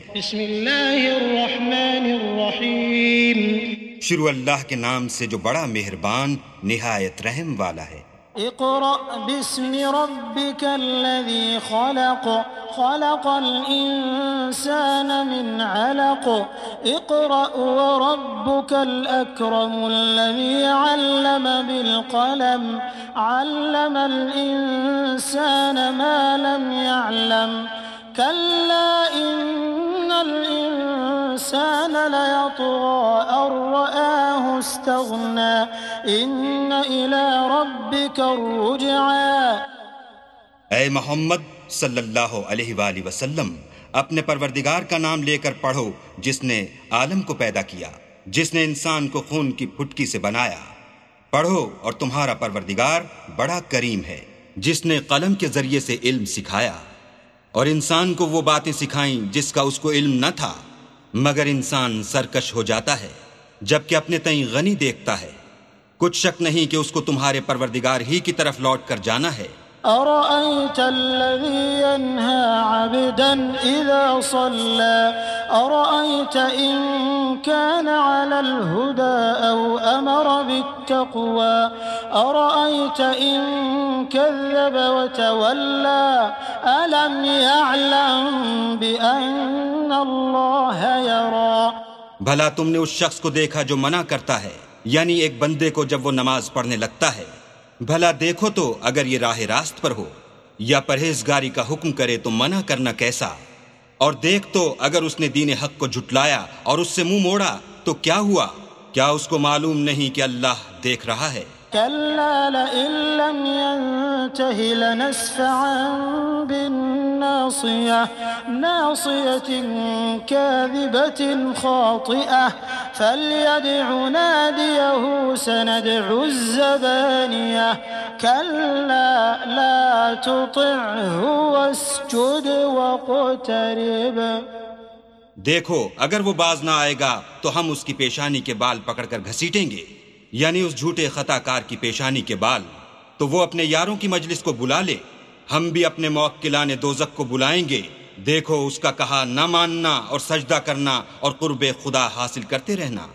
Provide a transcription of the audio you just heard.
بسم اللہ الرحمن الرحیم۔ شروع اللہ کے نام سے جو بڑا مہربان نہایت رحم والا ہے۔ اقرأ باسم ربك الذي خلق، خلق الإنسان من علق، اقرأ وربك الأكرم الذي علم بالقلم، علم الإنسان ما لم يعلم، كلا إن الإنسان ليطغى أن رآه استغنى، إن إلى ربك الرجعى۔ اے محمد صلی اللہ علیہ وآلہ وسلم، اپنے پروردگار کا نام لے کر پڑھو جس نے عالم کو پیدا کیا، جس نے انسان کو خون کی پھٹکی سے بنایا۔ پڑھو اور تمہارا پروردگار بڑا کریم ہے، جس نے قلم کے ذریعے سے علم سکھایا اور انسان کو وہ باتیں سکھائیں جس کا اس کو علم نہ تھا، مگر انسان سرکش ہو جاتا ہے جبکہ اپنے تئیں غنی دیکھتا ہے۔ کچھ شک نہیں کہ اس کو تمہارے پروردگار ہی کی طرف لوٹ کر جانا ہے۔ أرأيت الذي ينهى عبدا إذا صلى، أرأيت إن كان على الهدى أو أمر بالتقوى، أرأيت إن كذب وتولى، ألم يعلم بأن الله يرى۔ بھلا تم نے اس شخص کو دیکھا جو منع کرتا ہے، یعنی ایک بندے کو جب وہ نماز پڑھنے لگتا ہے؟ بھلا دیکھو تو اگر یہ راہ راست پر ہو، یا پرہیزگاری کا حکم کرے تو منع کرنا کیسا؟ اور دیکھ تو اگر اس نے دین حق کو جھٹلایا اور اس سے منہ موڑا تو کیا ہوا؟ کیا اس کو معلوم نہیں کہ اللہ دیکھ رہا ہے؟ كلا لئن لم ينته لنسفعا بالناصية، ناصية كاذبة خاطئة، فليدع ناديه سندع الزبانية، كلا لا تطعه واسجد واقترب۔ دیکھو اگر وہ باز نہ آئے گا تو ہم اس کی پیشانی کے بال پکڑ کر گھسیٹیں گے، یعنی اس جھوٹے خطا کار کی پیشانی کے بال، تو وہ اپنے یاروں کی مجلس کو بلا لے، ہم بھی اپنے موکلان دوزخ کو بلائیں گے۔ دیکھو اس کا کہا نہ ماننا اور سجدہ کرنا اور قرب خدا حاصل کرتے رہنا۔